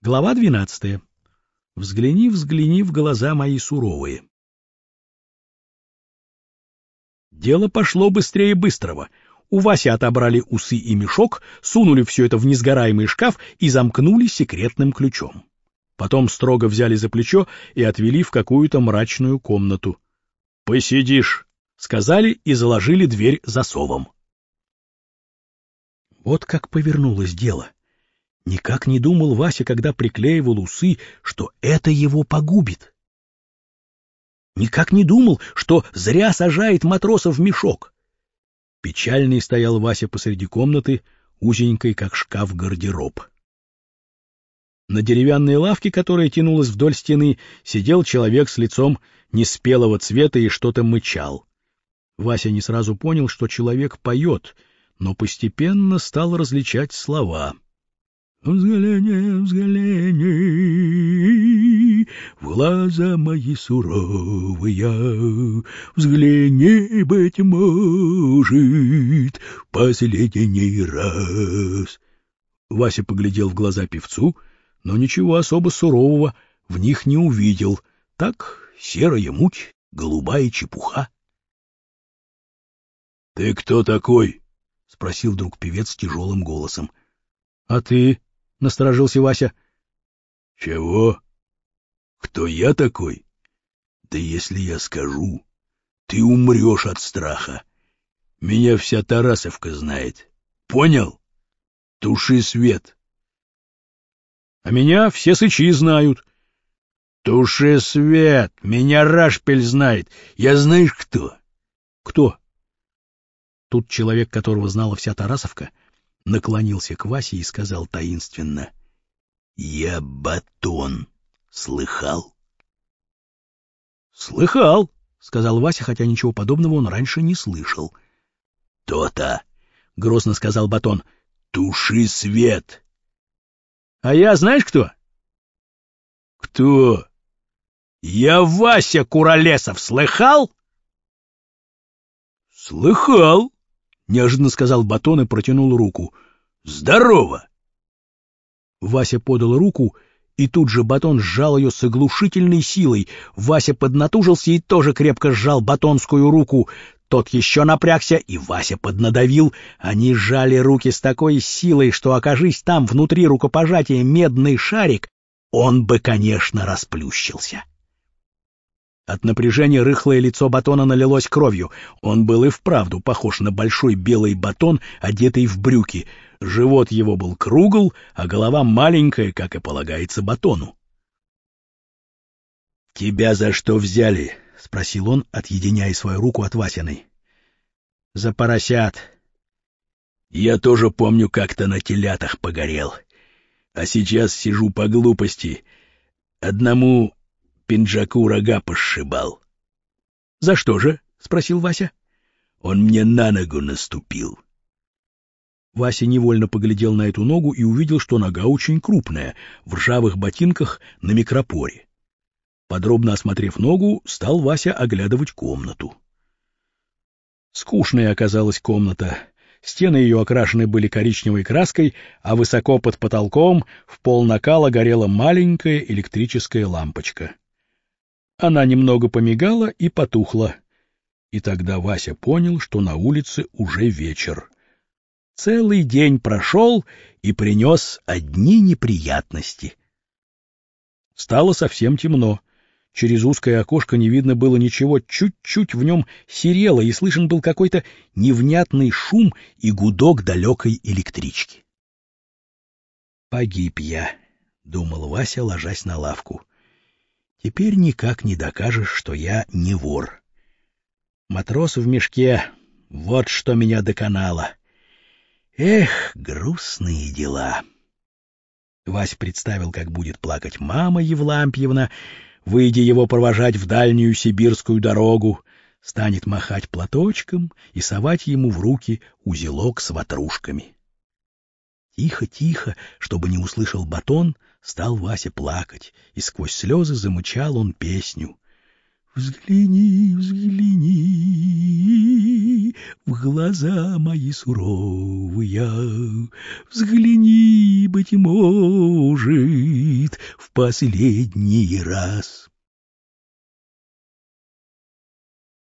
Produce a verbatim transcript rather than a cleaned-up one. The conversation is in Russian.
Глава двенадцатая. Взгляни, взгляни в глаза мои суровые. Дело пошло быстрее быстрого. У Васи отобрали усы и мешок, сунули все это в несгораемый шкаф и замкнули секретным ключом. Потом строго взяли за плечо и отвели в какую-то мрачную комнату. — Посидишь, — сказали и заложили дверь засовом. Вот как повернулось дело. Никак не думал Вася, когда приклеивал усы, что это его погубит. Никак не думал, что зря сажает матросов в мешок. Печальный стоял Вася посреди комнаты, узенькой, как шкаф, гардероб. На деревянной лавке, которая тянулась вдоль стены, сидел человек с лицом неспелого цвета и что-то мычал. Вася не сразу понял, что человек поет, но постепенно стал различать слова. «Взгляни, взгляни в глаза мои суровые, взгляни, быть может, последний раз». Вася поглядел в глаза певцу, но ничего особо сурового в них не увидел. Так серая муть, голубая чепуха. — Ты кто такой? — спросил вдруг певец тяжелым голосом. — А ты? — насторожился Вася. — Чего? Кто я такой? Да если я скажу, ты умрешь от страха. Меня вся Тарасовка знает. Понял? Туши свет. — А меня все сычи знают. — Туши свет. Меня Рашпиль знает. Я знаешь кто? — Кто? Тут человек, которого знала вся Тарасовка, наклонился к Васе и сказал таинственно: — Я Батон. Слыхал? — Слыхал, — сказал Вася, хотя ничего подобного он раньше не слышал. — То-то, — грозно сказал Батон, — туши свет. — А я знаешь кто? — Кто? — Я Вася Куролесов. Слыхал? — Слыхал, — неожиданно сказал Батон и протянул руку. — Здорово! Вася подал руку, и тут же Батон сжал ее с оглушительной силой. Вася поднатужился и тоже крепко сжал батонскую руку. Тот еще напрягся, и Вася поднадавил. Они сжали руки с такой силой, что, окажись там внутри рукопожатия медный шарик, он бы, конечно, расплющился. От напряжения рыхлое лицо Батона налилось кровью. Он был и вправду похож на большой белый батон, одетый в брюки. Живот его был кругл, а голова маленькая, как и полагается Батону. — Тебя за что взяли? — спросил он, отъединяя свою руку от Васиной. — За поросят. — Я тоже помню, как-то на телятах погорел. А сейчас сижу по глупости. Одному пинджаку рога пошибал. — За что же? — спросил Вася. — Он мне на ногу наступил. Вася невольно поглядел на эту ногу и увидел, что нога очень крупная, в ржавых ботинках на микропоре. Подробно осмотрев ногу, стал Вася оглядывать комнату. Скучная оказалась комната. Стены ее окрашены были коричневой краской, а высоко под потолком в пол накала горела маленькая электрическая лампочка. Она немного помигала и потухла. И тогда Вася понял, что на улице уже вечер. Целый день прошел и принес одни неприятности. Стало совсем темно. Через узкое окошко не видно было ничего, чуть-чуть в нем серело, и слышен был какой-то невнятный шум и гудок далекой электрички. «Погиб я», — думал Вася, ложась на лавку. «Теперь никак не докажешь, что я не вор. Матрос в мешке — вот что меня доконало. Эх, грустные дела». Вась представил, как будет плакать мама Евлампьевна, выйдя его провожать в дальнюю сибирскую дорогу, станет махать платочком и совать ему в руки узелок с ватрушками. Тихо, тихо, чтобы не услышал Батон, стал Вася плакать, и сквозь слезы замычал он песню. «Взгляни, взгляни в глаза мои суровые, взгляни, быть может, в последний раз.